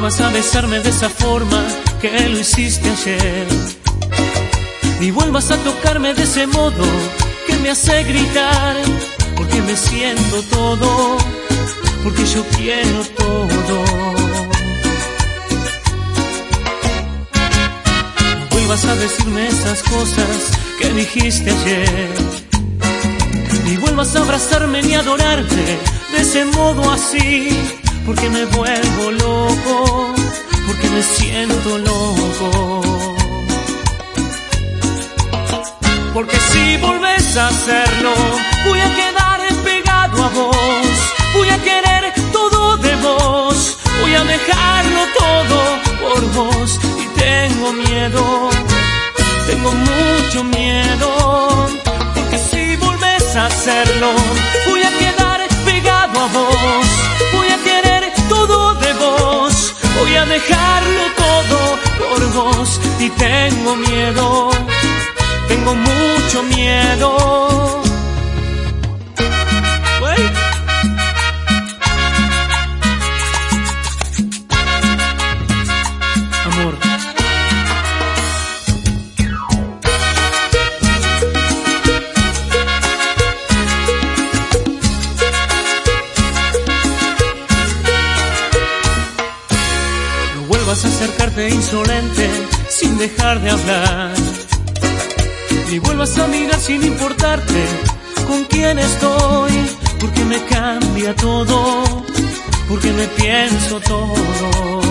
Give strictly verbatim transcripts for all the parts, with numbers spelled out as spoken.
vuelvas a besarme de esa forma que lo hiciste ayer. Ni vuelvas a tocarme de ese modo que me hace gritar, porque me siento todo, porque yo quiero todo. No vuelvas a decirme esas cosas que dijiste ayer. Ni vuelvas a abrazarme ni a adorarte de ese modo así, porque me vuelvo loco, porque me siento loco. Porque si volves a hacerlo, voy a quedar pegado a vos, voy a querer todo de vos, voy a dejarlo todo por vos. Y tengo miedo, tengo mucho miedo, porque si volves a hacerlo, voy a quedar pegado a vos, voy a querer todo de vos, voy a dejarlo todo por vos. Y tengo miedo, tengo mucho miedo. ¿Wey? Amor. No vuelvas a acercarte insolente sin dejar de hablar. Ni vuelvas a mirar sin importarte con quién estoy, porque me cambia todo, porque me pienso todo.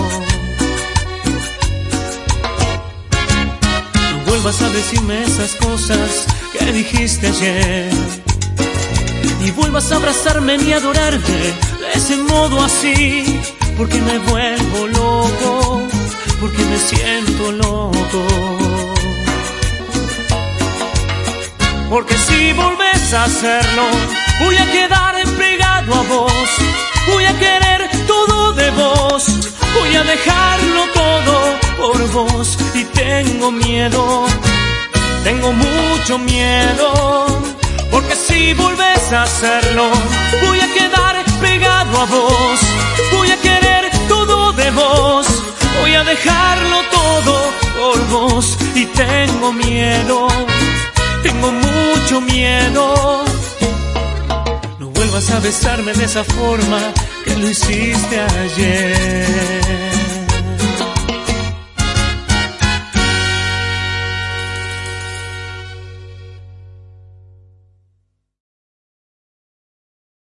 No vuelvas a decirme esas cosas que dijiste ayer. Ni vuelvas a abrazarme ni a adorarte de ese modo así, porque me vuelvo loco, porque me siento loco. Porque si volves a hacerlo, voy a quedar pegado a vos, voy a querer todo de vos, voy a dejarlo todo por vos. Y tengo miedo, tengo mucho miedo, porque si volves a hacerlo, voy a quedar pegado a vos, voy a querer todo de vos, voy a dejarlo todo por vos. Y tengo miedo, tengo mucho miedo. No vuelvas a besarme de esa forma que lo hiciste ayer.